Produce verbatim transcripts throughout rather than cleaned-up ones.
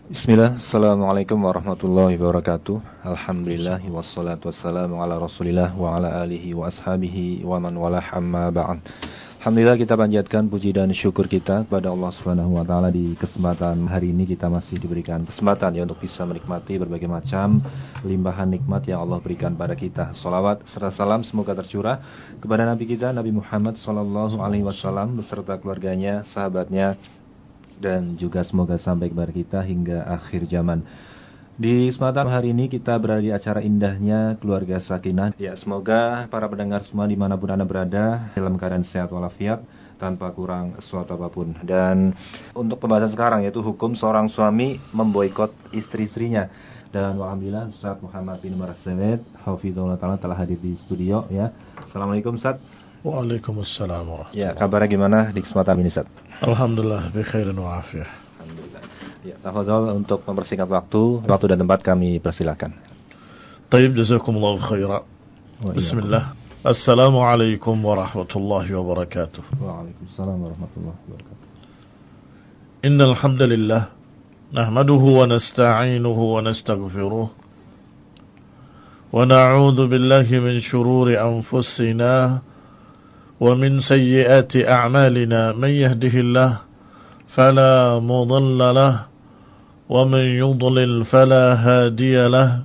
Bismillah, Assalamualaikum warahmatullahi wabarakatuh. Alhamdulillah, wassalatu wassalamu ala rasulillah wa ala alihi wa ashabihi wa man walah amma ba'd. Alhamdulillah, kita panjatkan puji dan syukur kita kepada Allah subhanahu wa ta'ala. Di kesempatan hari ini kita masih diberikan kesempatan ya untuk bisa menikmati berbagai macam limpahan nikmat yang Allah berikan pada kita. Salawat serta salam semoga tercurah kepada Nabi kita, Nabi Muhammad sallallahu alaihi wasallam beserta keluarganya, sahabatnya, dan juga semoga sampai kepada kita hingga akhir zaman. Di kesempatan hari ini kita berada di acara indahnya Keluarga Sakinah. Ya, semoga para pendengar semua dimanapun Anda berada dalam keadaan sehat walafiat tanpa kurang sesuatu apapun. Dan untuk pembahasan sekarang yaitu hukum seorang suami memboikot istri-istrinya. Dan alhamdulillah Ustaz Muhammad bin Marasewet hafizahullah ta'ala telah hadir di studio ya. Assalamualaikum Ustaz. Waalaikumsalam warahmatullahi. Ya, kabarnya gimana di kesempatan ini Ustaz? Alhamdulillah bi khairin wa afiyah. Alhamdulillah. Ya, tafadhol untuk mempersingkat waktu, waktu dan tempat kami persilakan. Tayyib, jazakumullahu khairan. Bismillah. Assalamualaikum warahmatullahi wabarakatuh. Waalaikumsalam warahmatullahi wabarakatuh. Innal hamdalillah nahmaduhu wa nasta'inuhu wa nastaghfiruh. Wa na'udzu billahi min shururi anfusina ومن سيئات أعمالنا من يهده الله فلا مضل له ومن يضلل فلا هادي له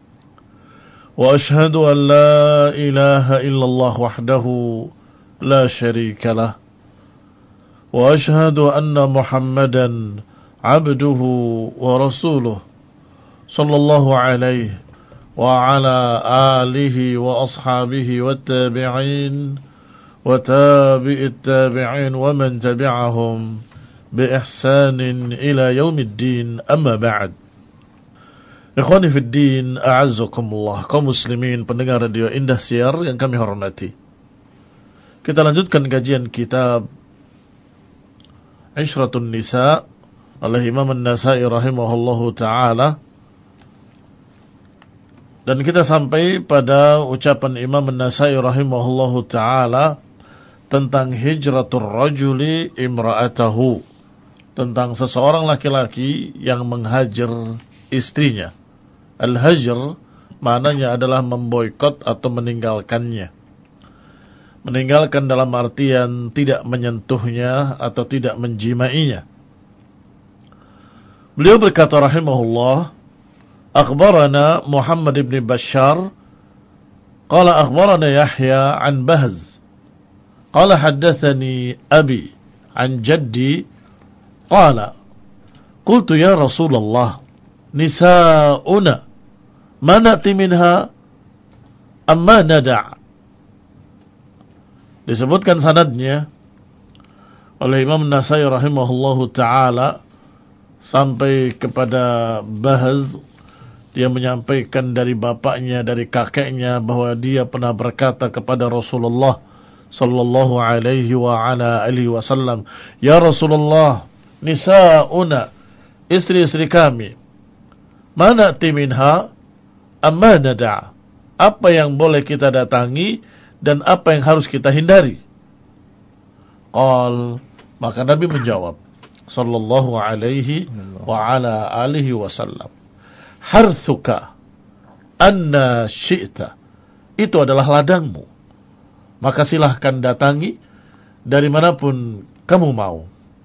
وأشهد أن لا إله إلا الله وحده لا شريك له وأشهد أن محمدا عبده ورسوله صلى الله عليه وعلى آله وأصحابه والتابعين وتابع التابعين ومن تبعهم بإحسان إلى يوم الدين أما بعد. Ikhwani fi din, a'azzakumullah, kaum muslimin pendengar radio Indah Siar yang kami hormati. Kita lanjutkan kajian kitab Ishratun Nisa oleh Imam An-Nasai rahimahullahu ta'ala. Dan kita sampai pada ucapan Imam An-Nasai rahimahullahu ta'ala tentang hijratul rajuli imra'atahu, tentang seseorang laki-laki yang menghajar istrinya. Al-hajr maknanya adalah memboikot atau meninggalkannya. Meninggalkan dalam artian tidak menyentuhnya atau tidak menjimainya. Beliau berkata rahimahullah, akhbarana Muhammad ibn Bashar qala akhbarana Yahya an Bahz قال حدثني أبي عن جدي قال قلت يا رسول الله نساؤنا ما نأتي منها أما ندع. Disebutkan sanadnya oleh Imam Nasai rahimahullahu ta'ala sampai kepada Bahz. Dia menyampaikan dari bapaknya, dari kakeknya, bahwa dia pernah berkata kepada Rasulullah sallallahu alaihi wa ala alihi wasallam, ya Rasulullah, nisa'una, istri-istri kami, mana timinha amma nada', apa yang boleh kita datangi dan apa yang harus kita hindari. Qal, maka Nabi menjawab sallallahu alaihi wa ala alihi wasallam, harthuka anna syi'ta, itu adalah ladangmu, maka silahkan datangi dari manapun kamu mau.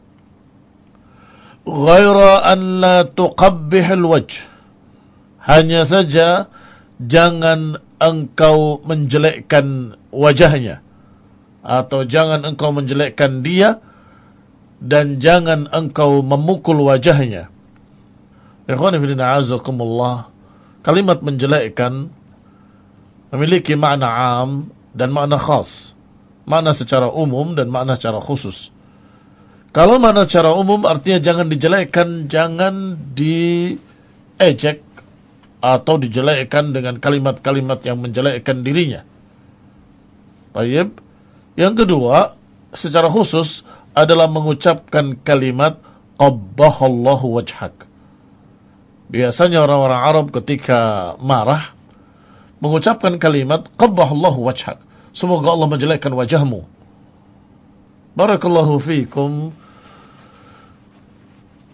Ghaira an la tuqabbihil wajh, hanya saja jangan engkau menjelekkan wajahnya, atau jangan engkau menjelekkan dia, dan jangan engkau memukul wajahnya. Ikhwani fillah a'azzakumullah, kalimat menjelekkan memiliki makna am dan makna khas, makna secara umum dan makna secara khusus. Kalau makna secara umum artinya jangan dijelekkan, jangan diejek atau dijelekkan dengan kalimat-kalimat yang menjelekkan dirinya. Baik. Yang kedua, secara khusus adalah mengucapkan kalimat qabbahallahu wajhak. Biasanya orang-orang Arab ketika marah mengucapkan kalimat qabbahallahu wajhak, semoga Allah menjelekkan wajahmu. Barakallahu fiikum.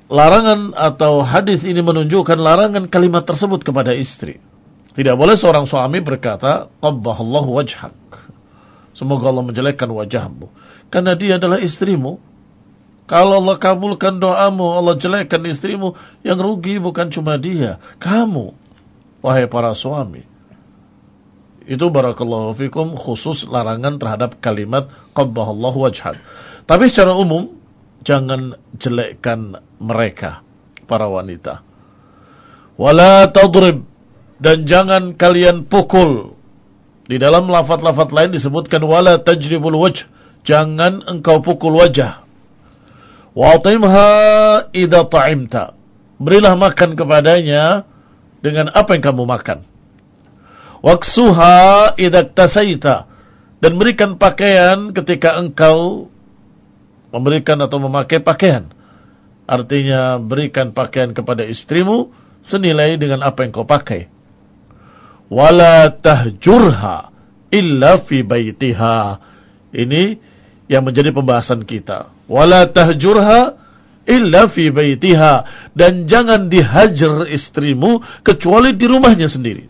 larangan atau hadis ini menunjukkan larangan kalimat tersebut kepada istri. Tidak boleh seorang suami berkata, qabbahallahu wajhak, semoga Allah menjelekkan wajahmu, karena dia adalah istrimu. Kalau Allah kabulkan doamu, Allah jelekkan istrimu, yang rugi bukan cuma dia, kamu, wahai para suami. Itu barakallahu fikum khusus larangan terhadap kalimat qabbahallahu wajhak. Tapi secara umum, jangan jelekkan mereka, para wanita. Wala tadrib, dan jangan kalian pukul. Di dalam lafaz-lafaz lain disebutkan wala tajribul wajh, jangan engkau pukul wajah. Wa'timha idza ta'imta, berilah makan kepadanya dengan apa yang kamu makan. Waksuha idza tasaita, dan berikan pakaian ketika engkau memberikan atau memakai pakaian. Artinya berikan pakaian kepada istrimu senilai dengan apa yang kau pakai. Wala tahjurha illa fi baitiha. Ini yang menjadi pembahasan kita. Wala tahjurha illa fi baitiha, dan jangan dihajar istrimu kecuali di rumahnya sendiri.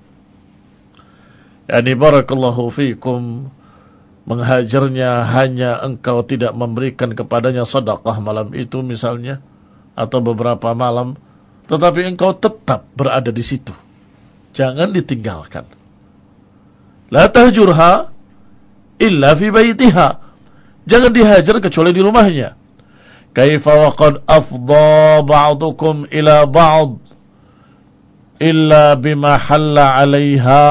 Yani barakallahu fikum, menghajarnya hanya engkau tidak memberikan kepadanya sedekah malam itu misalnya, atau beberapa malam, tetapi engkau tetap berada di situ. Jangan ditinggalkan. La tahjurha illa fi baitiha, jangan dihajar kecuali di rumahnya. Kaifa wa qad afdha ba'dukum ila ba'd illa bima halla 'alayha.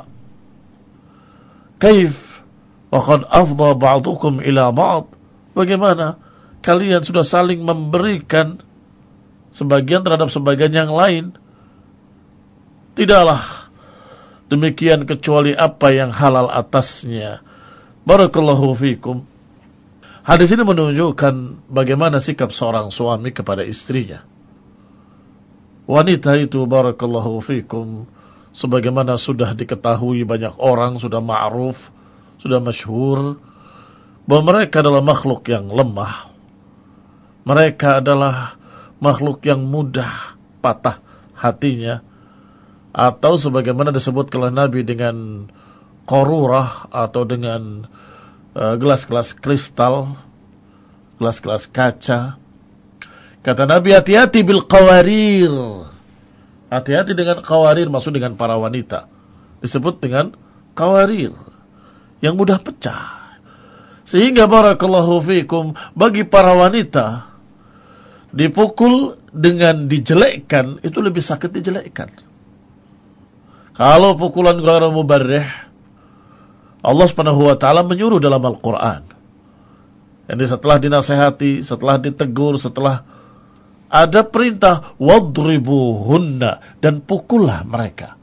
Kaif wa qad afdha ba'dukum ila ba'd, bagaimana kalian sudah saling memberikan sebagian terhadap sebagian yang lain. Tidaklah demikian kecuali apa yang halal atasnya. Barakallahu fikum. Hadis ini menunjukkan bagaimana sikap seorang suami kepada istrinya. Wanita itu barakallahu fikum, sebagaimana sudah diketahui banyak orang, sudah ma'ruf, sudah masyhur, bahwa mereka adalah makhluk yang lemah. Mereka adalah makhluk yang mudah patah hatinya, atau sebagaimana disebut oleh Nabi dengan qarurah, atau dengan uh, gelas-gelas kristal, gelas-gelas kaca. Kata Nabi, hati-hati bil qawarir, hati-hati dengan qawarir, maksud dengan para wanita, disebut dengan qawarir, yang mudah pecah. Sehingga barakallahu fikum, bagi para wanita, dipukul dengan dijelekkan itu lebih sakit dijelekkan. Kalau pukulan ghairu mubarrih, Allah Subhanahu wa taala menyuruh dalam Al-Qur'an. Jadi setelah dinasihati, setelah ditegur, setelah ada perintah wadribuhunna, dan pukullah mereka.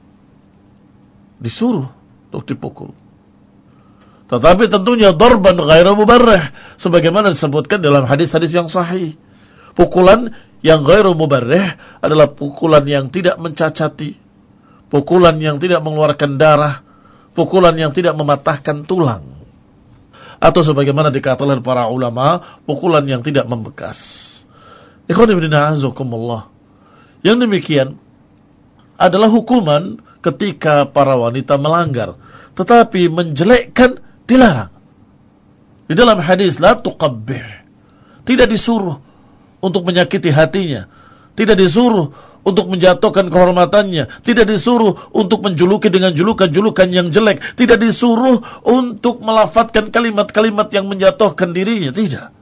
Disuruh untuk dipukul. Tetapi tentunya darban ghairu mubarrih, sebagaimana disebutkan dalam hadis-hadis yang sahih. Pukulan yang ghairu mubarrih adalah pukulan yang tidak mencacati, pukulan yang tidak mengeluarkan darah, pukulan yang tidak mematahkan tulang, atau sebagaimana dikatakan oleh para ulama, pukulan yang tidak membekas. Ikhwan fillah a'azakumullah. Yang demikian adalah hukuman ketika para wanita melanggar, tetapi menjelekkan dilarang. Di dalam hadis la tuqabbih, tidak disuruh untuk menyakiti hatinya, tidak disuruh untuk menjatuhkan kehormatannya, tidak disuruh untuk menjuluki dengan julukan-julukan yang jelek, tidak disuruh untuk melafadzkan kalimat-kalimat yang menjatuhkan dirinya, tidak.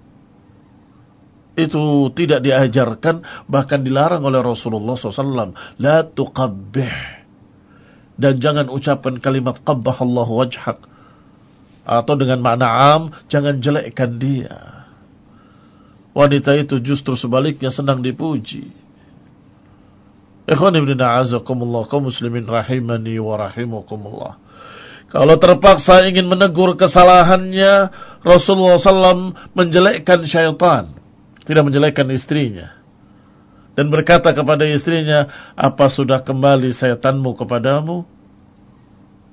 Itu tidak diajarkan, bahkan dilarang oleh Rasulullah shallallahu alaihi wasallam. La tuqabbih, dan jangan ucapkan kalimat qabbahallahu wajhak, atau dengan makna am, jangan jelekkan dia. Wanita itu justru sebaliknya senang dipuji. Ikhwan ibn a'azakumullah, kaum muslimin rahimani wa rahimakumullah. Kalau terpaksa ingin menegur kesalahannya, Rasulullah shallallahu alaihi wasallam menjelekkan syaitan, tidak menjelekkan istrinya, dan berkata kepada istrinya, apa sudah kembali syaitanmu kepadamu?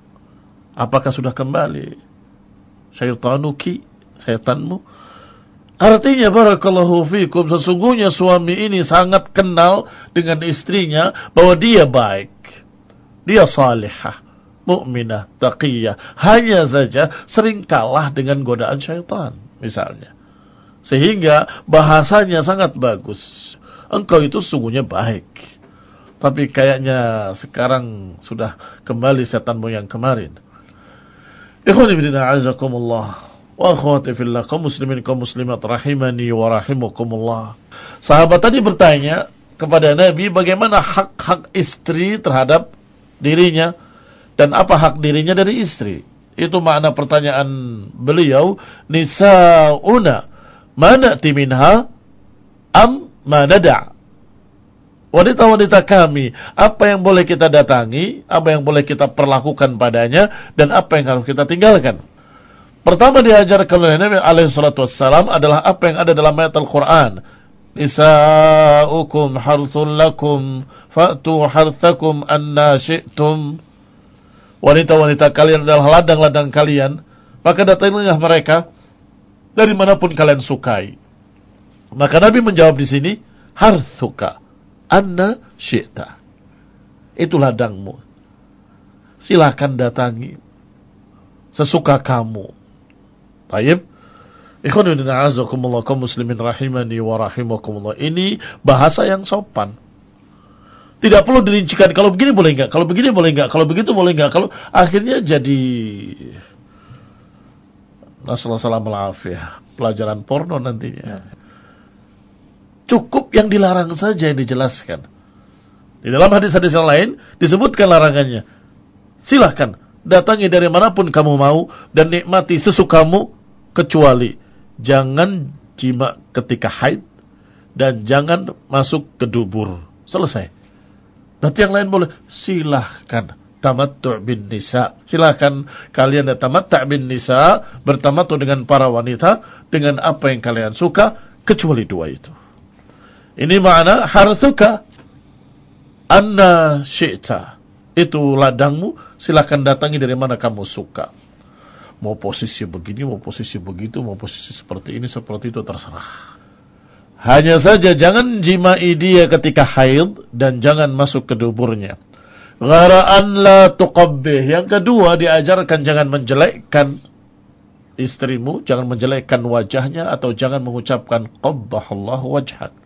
Apakah sudah kembali syaitanuki, syaitanmu? Artinya barakallahu fikum, sesungguhnya suami ini sangat kenal dengan istrinya bahwa dia baik, dia salihah, mukminah, taqiyah. Hanya saja sering kalah dengan godaan syaitan misalnya. Sehingga bahasanya sangat bagus. Engkau itu sesungguhnya baik. Tapi kayaknya sekarang sudah kembali setanmu yang kemarin. Ikhwani fillah azakumullah. Wa akhwati fillah, kaum muslimin kaum muslimat rahimani wa rahimakumullah. Sahabat tadi bertanya kepada Nabi bagaimana hak-hak istri terhadap dirinya dan apa hak dirinya dari istri. Itu makna pertanyaan beliau, nisa'una ma na'ti minha am ma nada'. Wanita-wanita kami, apa yang boleh kita datangi, apa yang boleh kita perlakukan padanya, dan apa yang harus kita tinggalkan. Pertama diajarkan oleh Nabi alaihi salatu wassalam adalah apa yang ada dalam ayat Al-Quran. Nisa'ukum harthun lakum fa'tu harthakum anna syi'tum. Wanita-wanita kalian adalah ladang-ladang kalian, maka datangilah mereka dari manapun kalian sukai. Maka Nabi menjawab di sini, harthuka anna syi'ta. Itu ladangmu. Silakan datangi sesuka kamu. Baik. Ikhwan fillah a'azakumullah, kaum muslimin rahimani wa rahimakumullah. Ini bahasa yang sopan. Tidak perlu dirincikan kalau begini boleh enggak, kalau begini boleh enggak, kalau begitu boleh enggak. Kalau akhirnya jadi nasallallahu alafiyah, pelajaran porno nantinya. Cukup yang dilarang saja yang dijelaskan. Di dalam hadis-hadis yang lain disebutkan larangannya. Silahkan datangi dari manapun kamu mau dan nikmati sesukamu, kecuali jangan jima ketika haid dan jangan masuk ke dubur. Selesai. Nanti yang lain boleh. Silahkan tamattu' bin nisa. Silahkan kalian tamattu' bin nisa, bertamattu' dengan para wanita dengan apa yang kalian suka, kecuali dua itu. Ini makna harthuka anna syi'ta. Itu ladangmu, silahkan datangi dari mana kamu suka. Mau posisi begini, mau posisi begitu, mau posisi seperti ini, seperti itu, terserah. Hanya saja jangan jimai dia ketika haid dan jangan masuk ke duburnya. Ghara'an la tuqabbih. Yang kedua diajarkan jangan menjelekkan istrimu, jangan menjelekkan wajahnya atau jangan mengucapkan qabbahallahu wajhak.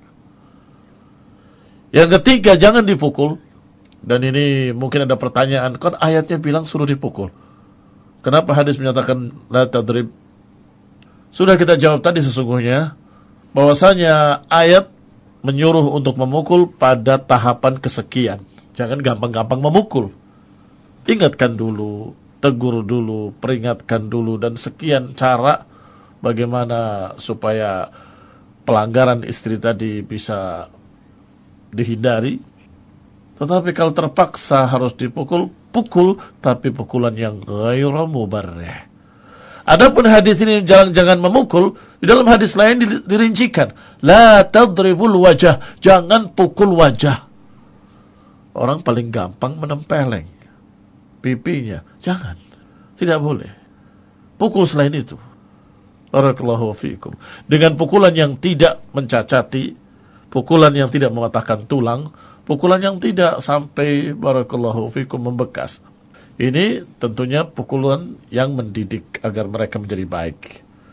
Yang ketiga jangan dipukul. Dan ini mungkin ada pertanyaan, kan ayatnya bilang suruh dipukul. Kenapa hadis menyatakan la tadrib? Sudah kita jawab tadi sesungguhnya bahwasanya ayat menyuruh untuk memukul pada tahapan kesekian. Jangan gampang-gampang memukul. Ingatkan dulu, tegur dulu, peringatkan dulu, dan sekian cara bagaimana supaya pelanggaran istri tadi bisa dihindari. Tetapi kalau terpaksa harus dipukul, pukul, tapi pukulan yang ghairu mubarrih. Adapun hadis ini jangan jangan memukul, di dalam hadis lain dirincikan, la tadribul wajah, jangan pukul wajah. Orang paling gampang menempeleng pipinya, jangan. Tidak boleh. Pukul selain itu. Barakallahu fiikum. Dengan pukulan yang tidak mencacati, pukulan yang tidak mematahkan tulang, pukulan yang tidak sampai barakallahu fikum membekas. Ini tentunya pukulan yang mendidik agar mereka menjadi baik.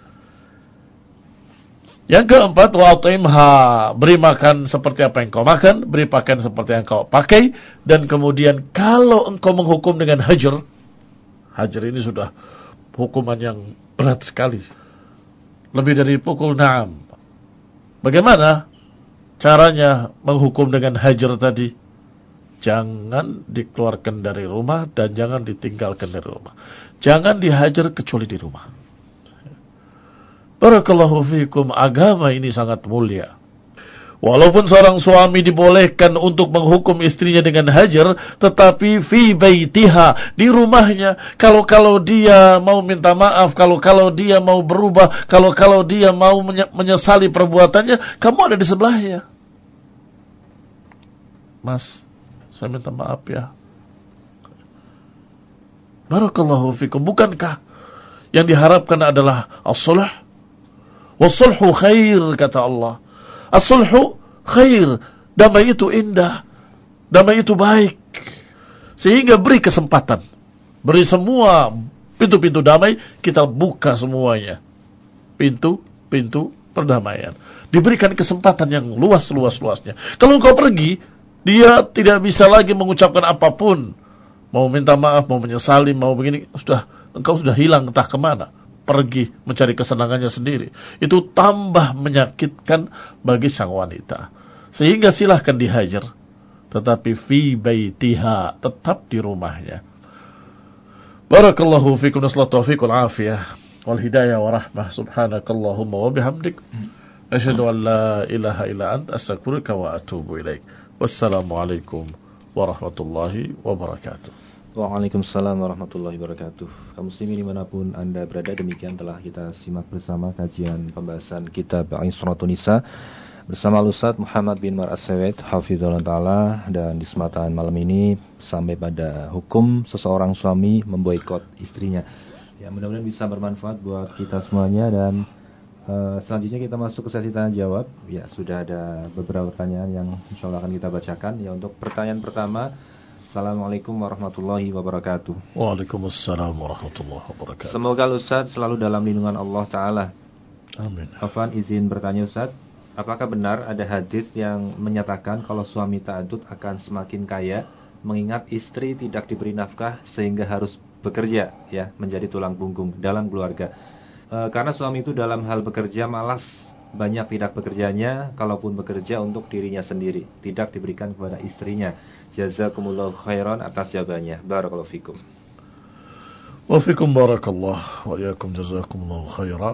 Yang keempat, wa'atimha, beri makan seperti apa yang kau makan, beri pakaian seperti yang kau pakai, dan kemudian kalau engkau menghukum dengan hajar, hajar ini sudah hukuman yang berat sekali. Lebih dari pukul, na'am. Bagaimana caranya menghukum dengan hajar tadi? Jangan dikeluarkan dari rumah dan jangan ditinggalkan dari rumah. Jangan dihajar kecuali di rumah. Barakallahu fikum, agama ini sangat mulia. Walaupun seorang suami dibolehkan untuk menghukum istrinya dengan hajar, tetapi fi baitiha, di rumahnya. Kalau-kalau dia mau minta maaf, kalau-kalau dia mau berubah, kalau-kalau dia mau menyesali perbuatannya, kamu ada di sebelahnya. Mas, saya minta maaf ya. Barakallahu fikum. Bukankah yang diharapkan adalah as-sulah Wasulhu khair, kata Allah. As-sulhu khair. Damai itu indah. Damai itu baik. Sehingga beri kesempatan. Beri semua pintu-pintu damai, kita buka semuanya. Pintu-pintu perdamaian. Diberikan kesempatan yang luas-luas-luasnya. Kalau engkau pergi, dia tidak bisa lagi mengucapkan apapun. Mau minta maaf, mau menyesali, mau begini. Sudah, engkau sudah hilang entah kemana. Pergi mencari kesenangannya sendiri. Itu tambah menyakitkan bagi sang wanita. Sehingga silahkan dihajar. Tetapi fi baitiha, tetap di rumahnya. Barakallahu fikum, nasallahu taufiq wal afiyah wal hidayah wa rahmah. Subhanakallahumma wa bihamdik, asyhadu an la ilaha illa anta, astaghfiruka wa atubu ilaik. Wassalamualaikum warahmatullahi wabarakatuh. Waalaikumsalam warahmatullahi wabarakatuh. Kaum muslimin dimanapun Anda berada, demikian telah kita simak bersama kajian pembahasan kitab Isratun Nisa bersama Ustaz Muhammad bin Mar As-Sawed hafizahullah taala, dan di kesempatan malam ini sampai pada hukum seseorang suami memboikot istrinya. Ya, mudah-mudahan bisa bermanfaat buat kita semuanya. Dan uh, selanjutnya kita masuk ke sesi tanya jawab. Ya, sudah ada beberapa pertanyaan yang insyaallah akan kita bacakan. Ya, untuk pertanyaan pertama, Assalamualaikum warahmatullahi wabarakatuh. Waalaikumsalam warahmatullahi wabarakatuh. Semoga Ustaz selalu dalam lindungan Allah Ta'ala. Amin. Afwan, izin bertanya Ustaz, apakah benar ada hadis yang menyatakan kalau suami ta'adud akan semakin kaya, mengingat istri tidak diberi nafkah sehingga harus bekerja, ya, menjadi tulang punggung dalam keluarga? E, karena suami itu dalam hal bekerja malas, banyak tidak bekerjanya, kalaupun bekerja untuk dirinya sendiri, tidak diberikan kepada istrinya. Jazakumullahu khairan atas jawabannya. Barakallahu fikum. Wa fikum barakallah wa iyakum, jazakumullahu khairan.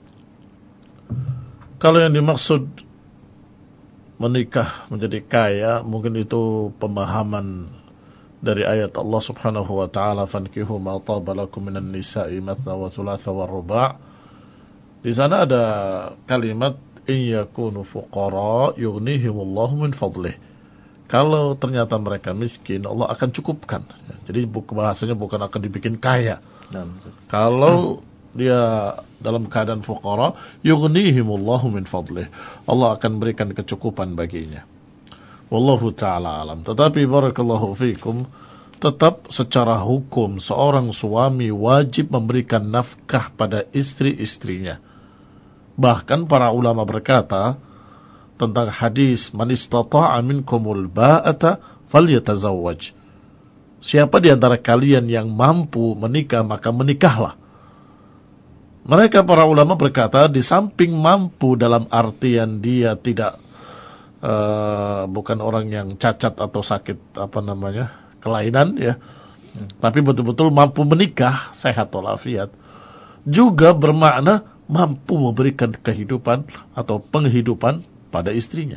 Kalau yang dimaksud menikah menjadi kaya, mungkin itu pemahaman dari ayat Allah Subhanahu wa taala, fankihu ma taba lakum minan nisa'i mathna wa thulatha wa ruba'. Di sana ada kalimat in yakunu fuqara yughnihimullahu min fadlih. Kalau ternyata mereka miskin, Allah akan cukupkan. Jadi bahasanya bukan akan dibikin kaya. Nah, kalau dia dalam keadaan fuqara, yughnihimullahu min fadlih, Allah akan berikan kecukupan baginya. Wallahu ta'ala alam. Tetapi barakallahu fikum, tetap secara hukum seorang suami wajib memberikan nafkah pada istri-istrinya. Bahkan para ulama berkata tentang hadis man istata'a minkumul ba'ata falyatazawwaj. Siapa di antara kalian yang mampu menikah, maka menikahlah. Mereka para ulama berkata, di samping mampu dalam artian dia tidak uh, bukan orang yang cacat atau sakit apa namanya kelainan, ya, hmm. tapi betul-betul mampu menikah sehat walafiat, juga bermakna mampu memberikan kehidupan atau penghidupan pada istrinya.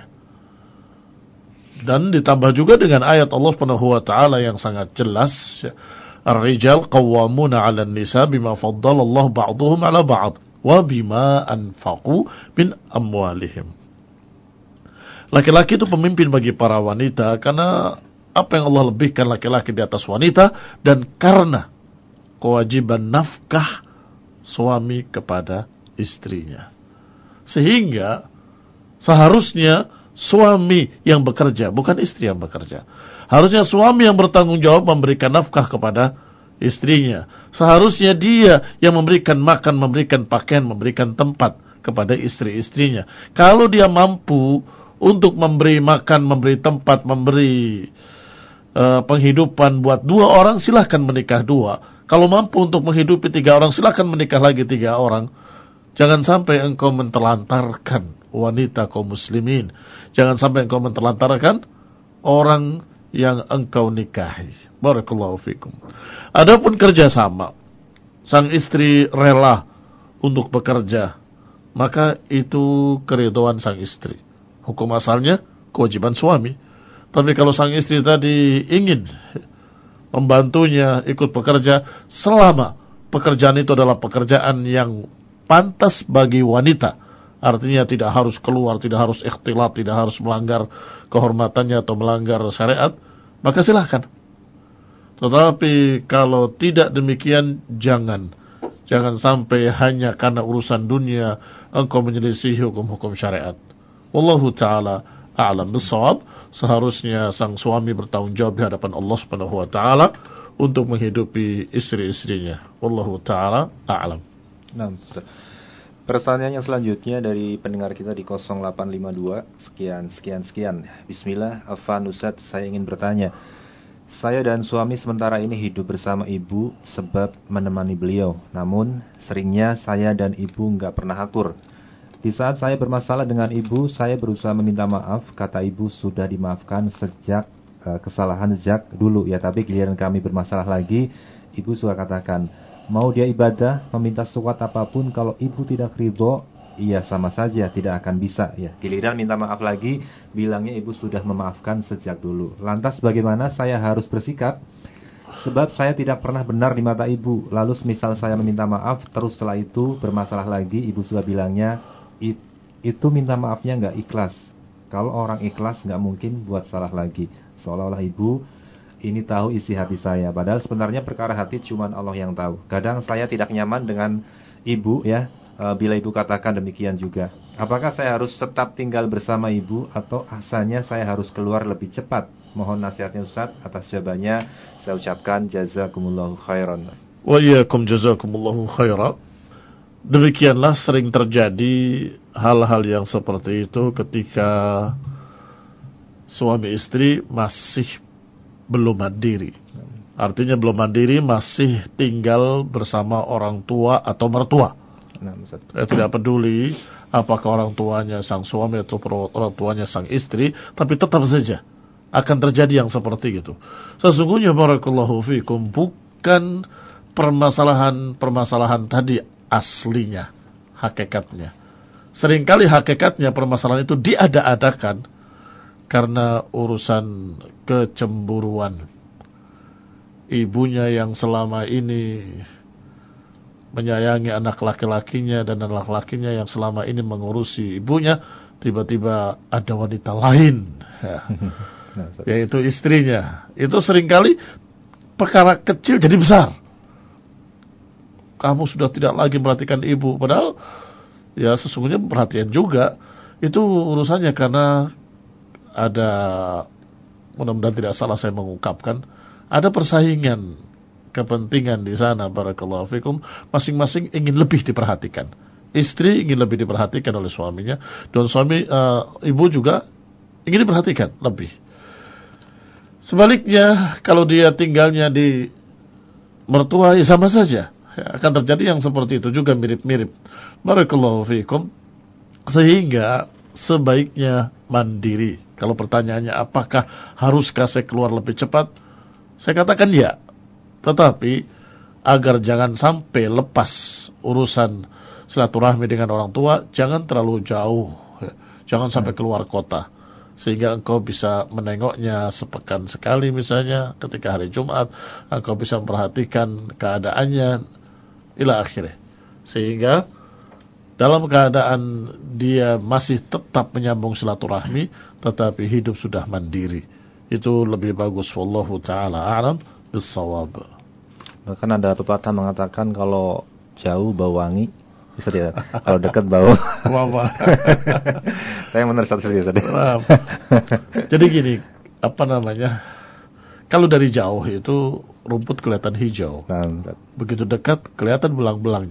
Dan ditambah juga dengan ayat Allah Subhanahu wa taala yang sangat jelas, ya, Ar-rijal qawwamuna 'alan nisa bima faddalallahu ba'dhum 'ala ba'd wa bima anfaqu min amwalihim. Laki-laki itu pemimpin bagi para wanita karena apa yang Allah lebihkan laki-laki di atas wanita, dan karena kewajiban nafkah suami kepada istrinya. Sehingga seharusnya suami yang bekerja, bukan istri yang bekerja. Harusnya suami yang bertanggung jawab memberikan nafkah kepada istrinya. Seharusnya dia yang memberikan makan, memberikan pakaian, memberikan tempat kepada istri-istrinya. Kalau dia mampu untuk memberi makan, memberi tempat, memberi uh, penghidupan buat dua orang, silahkan menikah dua. Kalau mampu untuk menghidupi tiga orang, silahkan menikah lagi tiga orang. Jangan sampai engkau menterlantarkan wanita kaum muslimin. Jangan sampai engkau menterlantarkan orang yang engkau nikahi. Barakallahu fikum. Adapun kerjasama, sang istri rela untuk bekerja, maka itu keridhaan sang istri. Hukum asalnya kewajiban suami. Tapi kalau sang istri tadi ingin membantunya ikut bekerja, selama pekerjaan itu adalah pekerjaan yang pantas bagi wanita, artinya tidak harus keluar, tidak harus ikhtilat, tidak harus melanggar kehormatannya atau melanggar syariat, maka silahkan. Tetapi kalau tidak demikian, jangan. Jangan sampai hanya karena urusan dunia engkau menyelisihi hukum-hukum syariat. Wallahu ta'ala a'lam bissawab. Seharusnya sang suami bertanggung jawab di hadapan Allah Subhanahu wa taala untuk menghidupi istri-istrinya. Wallahu ta'ala a'lam. Nah, pertanyaannya selanjutnya dari pendengar kita di nol delapan lima dua sekian sekian sekian. Bismillah, Afan Ustaz, saya ingin bertanya. Saya dan suami sementara ini hidup bersama ibu sebab menemani beliau. Namun seringnya saya dan ibu nggak pernah akur. Di saat saya bermasalah dengan ibu, saya berusaha meminta maaf. Kata ibu sudah dimaafkan sejak uh, kesalahan sejak dulu ya. Tapi giliran kami bermasalah lagi, ibu suka katakan, mau dia ibadah, meminta sekuat apapun, kalau ibu tidak ridho, iya sama saja, tidak akan bisa ya. Giliran minta maaf lagi, bilangnya ibu sudah memaafkan sejak dulu. Lantas bagaimana saya harus bersikap? Sebab saya tidak pernah benar di mata ibu. Lalu semisal saya meminta maaf, terus setelah itu bermasalah lagi, ibu sudah bilangnya It, itu minta maafnya nggak ikhlas. Kalau orang ikhlas nggak mungkin buat salah lagi. Seolah-olah ibu ini tahu isi hati saya. Padahal sebenarnya perkara hati cuma Allah yang tahu. Kadang saya tidak nyaman dengan ibu ya, bila ibu katakan demikian juga. Apakah saya harus tetap tinggal bersama ibu atau asalnya saya harus keluar lebih cepat? Mohon nasihatnya Ustaz. Atas jawabannya saya ucapkan jazakumullahu khairan. Wa iyyakum jazakumullahu khairan. Demikianlah sering terjadi hal-hal yang seperti itu ketika suami istri masih belum mandiri. Artinya belum mandiri, masih tinggal bersama orang tua atau mertua. Nah, saya tidak peduli apakah orang tuanya sang suami atau orang tuanya sang istri, tapi tetap saja akan terjadi yang seperti itu. Sesungguhnya barakallahu fikum bukan permasalahan-permasalahan tadi aslinya, hakikatnya. Seringkali hakikatnya permasalahan itu diada-adakan karena urusan kecemburuan. Ibunya yang selama ini menyayangi anak laki-lakinya dan anak laki-lakinya yang selama ini mengurusi ibunya, tiba-tiba ada wanita lain, ya, yaitu istrinya. Itu seringkali perkara kecil jadi besar. Kamu sudah tidak lagi memperhatikan ibu. Padahal ya sesungguhnya perhatian juga. Itu urusannya karena ada, mudah-mudahan tidak salah saya mengungkapkan, ada persaingan kepentingan di sana. Barakallahu fikum. Masing-masing ingin lebih diperhatikan. Istri ingin lebih diperhatikan oleh suaminya, dan suami uh, ibu juga ingin diperhatikan lebih. Sebaliknya kalau dia tinggalnya di mertua, ya sama saja. Akan terjadi yang seperti itu juga, mirip-mirip. Barakallahu fikum. Sehingga sebaiknya mandiri. Kalau pertanyaannya apakah haruskah saya keluar lebih cepat, saya katakan ya. Tetapi agar jangan sampai lepas urusan silaturahmi dengan orang tua, jangan terlalu jauh, jangan sampai keluar kota, sehingga engkau bisa menengoknya sepekan sekali misalnya ketika hari Jumat, engkau bisa memperhatikan keadaannya ila akhirnya, sehingga dalam keadaan dia masih tetap menyambung silaturahmi tetapi hidup sudah mandiri, itu lebih bagus. Wallahu ta'ala a'lam bissawab. Bahkan ada pepatah mengatakan kalau jauh bau wangi, bisa tidak? Kalau dekat bau apa? Saya benar satu serius tadi. Jadi gini, apa namanya? Kalau dari jauh itu rumput kelihatan hijau. Nah, begitu dekat kelihatan belang-belangnya.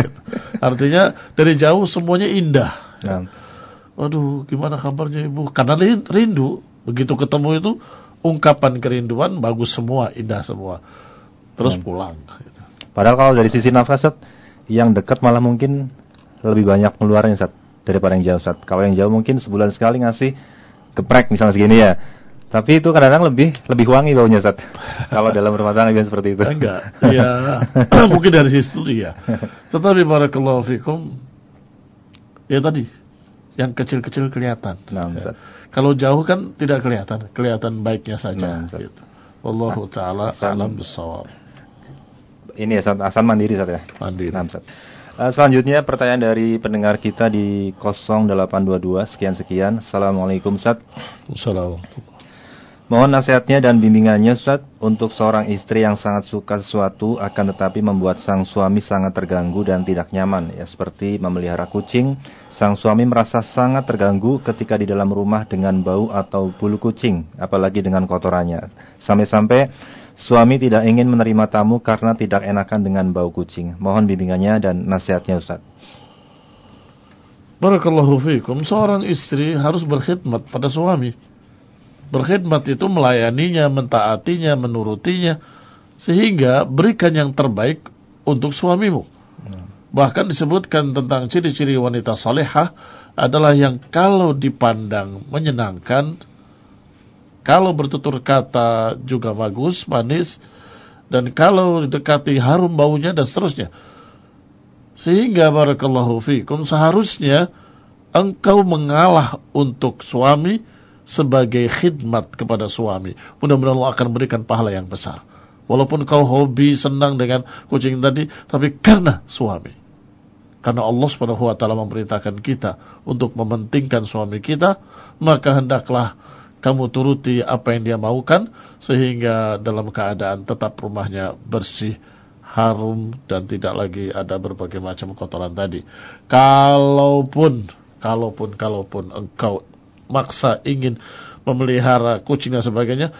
Artinya dari jauh semuanya indah. Nah. Aduh, gimana kabarnya ibu? Karena rindu. Begitu ketemu itu ungkapan kerinduan bagus semua, indah semua. Terus nah. pulang. Padahal kalau dari sisi nafas, yang dekat malah mungkin lebih banyak pengeluarannya, Sat, daripada yang jauh, Sat. Kalau yang jauh mungkin sebulan sekali ngasih geprek misalnya segini ya. Tapi itu kadang-kadang lebih lebih wangi baunya, Sat. Kalau dalam rumah tangga biasanya seperti itu. Enggak. Ya, mungkin dari situ ya. Tetapi barakallahu fikum, ya tadi yang kecil-kecil kelihatan. Nah, ya. Kalau jauh kan tidak kelihatan, kelihatan baiknya saja. Nah, gitu. Wallahu taala alam bissawab. Ini ya, Hasan mandiri, Sat ya. Mandiri. Nah, Sat. Uh, selanjutnya pertanyaan dari pendengar kita di nol delapan dua dua sekian sekian. Assalamualaikum, Sat. Assalamualaikum. Mohon nasihatnya dan bimbingannya Ustaz untuk seorang istri yang sangat suka sesuatu akan tetapi membuat sang suami sangat terganggu dan tidak nyaman, ya seperti memelihara kucing. Sang suami merasa sangat terganggu ketika di dalam rumah dengan bau atau bulu kucing, apalagi dengan kotorannya. Sampai-sampai suami tidak ingin menerima tamu karena tidak enakan dengan bau kucing. Mohon bimbingannya dan nasihatnya Ustaz. Barakallahu fiikum. Seorang istri harus berkhidmat pada suami. Berkhidmat itu melayaninya, mentaatinya, menurutinya, sehingga berikan yang terbaik untuk suamimu. Bahkan disebutkan tentang ciri-ciri wanita salihah adalah yang kalau dipandang menyenangkan, kalau bertutur kata juga bagus, manis, dan kalau didekati harum baunya dan seterusnya. Sehingga barakallahu fiikum, seharusnya engkau mengalah untuk suami sebagai khidmat kepada suami. Mudah-mudahan Allah akan berikan pahala yang besar. Walaupun kau hobi senang dengan kucing tadi, tapi karena suami. Karena Allah Subhanahu wa taala memerintahkan kita untuk mementingkan suami kita, maka hendaklah kamu turuti apa yang dia maukan sehingga dalam keadaan tetap rumahnya bersih, harum, dan tidak lagi ada berbagai macam kotoran tadi. Kalaupun kalaupun kalaupun engkau maksa ingin memelihara kucing dan sebagainya,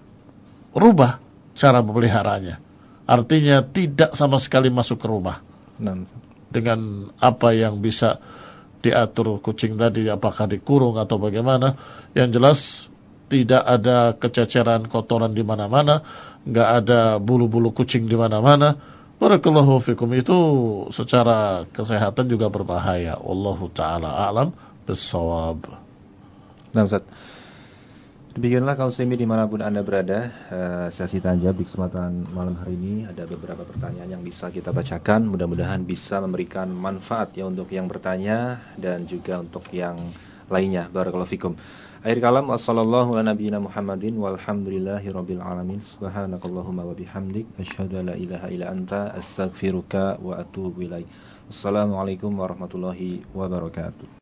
rubah cara memeliharanya. Artinya tidak sama sekali masuk ke rumah. Nah, dengan apa yang bisa diatur kucing tadi, apakah dikurung atau bagaimana, yang jelas tidak ada kececeran kotoran di mana-mana, nggak ada bulu-bulu kucing di mana-mana. Barakallahu fikum, itu secara kesehatan juga berbahaya. Wallahu ta'ala a'lam bissawab. Nah Ustaz, demikianlah kaum muslimin dimanapun Anda berada, uh, sesi tanya di kesempatan malam hari ini ada beberapa pertanyaan yang bisa kita bacakan. Mudah-mudahan bisa memberikan manfaat ya untuk yang bertanya dan juga untuk yang lainnya. Barakallahu fikum. Akhir kalam, wassallallahu ala nabiyyina Muhammadin walhamdulillahi rabbil alamin. Subhanakallahumma wa bihamdik asyhadu an la ilaha illa anta astaghfiruka wa atubu ilaik. Wassalamualaikum warahmatullahi wabarakatuh.